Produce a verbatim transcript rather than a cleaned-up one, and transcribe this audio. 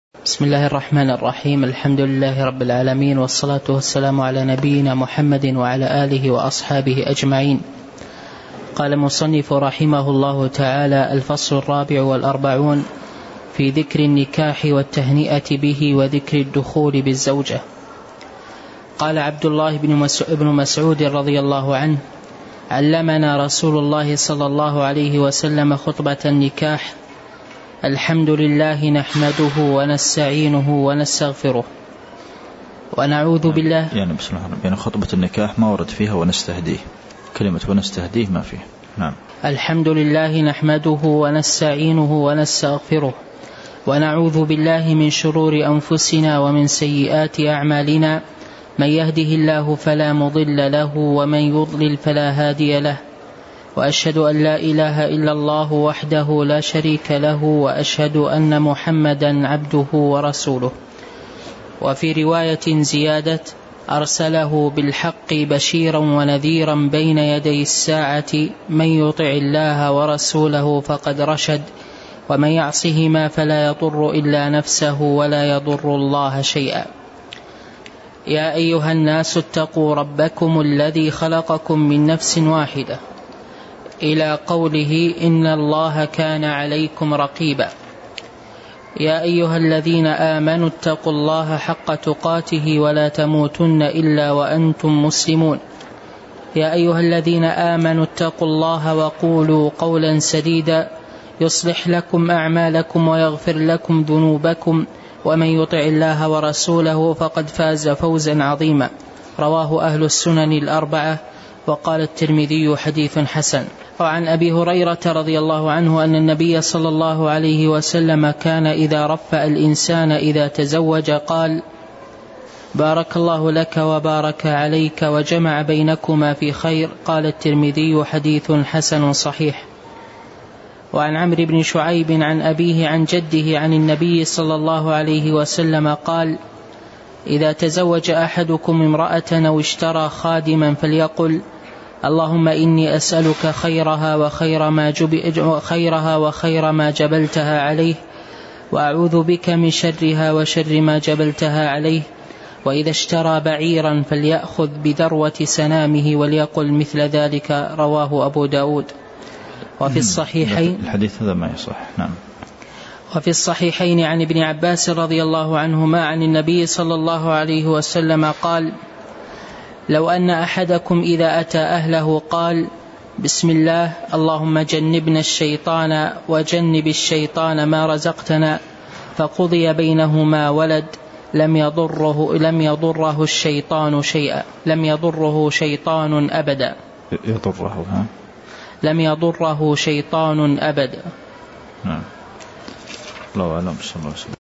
بسم الله الرحمن الرحيم. الحمد لله رب العالمين، والصلاة والسلام على نبينا محمد وعلى آله وأصحابه أجمعين. قال المصنف رحمه الله تعالى: الفصل الرابع والأربعون في ذكر النكاح والتهنئة به وذكر الدخول بالزوجة. قال عبد الله بن مسعود رضي الله عنه: علمنا رسول الله صلى الله عليه وسلم خطبة النكاح: الحمد لله نحمده ونستعينه ونستغفره ونعوذ بالله. يعني بسم الله يعني خطبة النكاح ما ورد فيها ونستهديه، كلمة ونستهديه ما فيه. نعم. الحمد لله نحمده ونستعينه ونستغفره ونعوذ بالله من شرور أنفسنا ومن سيئات أعمالنا، من يهده الله فلا مضل له ومن يضلل فلا هادي له، وأشهد أن لا إله إلا الله وحده لا شريك له، وأشهد أن محمدا عبده ورسوله. وفي رواية زيادة: أرسله بالحق بشيرا ونذيرا بين يدي الساعة، من يطع الله ورسوله فقد رشد، ومن يعصهما فلا يضر إلا نفسه ولا يضر الله شيئا. يا أيها الناس اتقوا ربكم الذي خلقكم من نفس واحدة، إلى قوله: إن الله كان عليكم رقيبا. يا أيها الذين آمنوا اتقوا الله حق تقاته ولا تموتن إلا وأنتم مسلمون. يا أيها الذين آمنوا اتقوا الله وقولوا قولا سديدا، يصلح لكم أعمالكم ويغفر لكم ذنوبكم، ومن يطع الله ورسوله فقد فاز فوزا عظيما. رواه أهل السنن الأربعة. وقال الترمذي: حديث حسن. وعن أبي هريرة رضي الله عنه أن النبي صلى الله عليه وسلم كان إذا رفأ الإنسان إذا تزوج قال: بارك الله لك وبارك عليك وجمع بينكما في خير. قال الترمذي: حديث حسن صحيح. وعن عمرو بن شعيب عن أبيه عن جده عن النبي صلى الله عليه وسلم قال: إذا تزوج أحدكم امرأة أو اشترى خادما فليقل: اللهم إني أسألك خيرها وخير ما, جب... خيرها وخير ما جبلتها عليه، وأعوذ بك من شرها وشر ما جبلتها عليه. وإذا اشترى بعيرا فليأخذ بذروة سنامه وليقل مثل ذلك. رواه أبو داود. وفي الصحيحين الحديث هذا ما يصح. نعم. وفي الصحيحين عن ابن عباس رضي الله عنهما عن النبي صلى الله عليه وسلم قال: لو أن أحدكم إذا أتى أهله قال: بسم الله اللهم جنبنا الشيطان وجنب الشيطان ما رزقتنا، فقضي بينهما ولد، لم يضره لم يضره الشيطان شيئا لم يضره شيطان أبدا يضره ها لم يضره شيطان أبدا. نعم. الله أعلم. صلى الله عليه وسلم.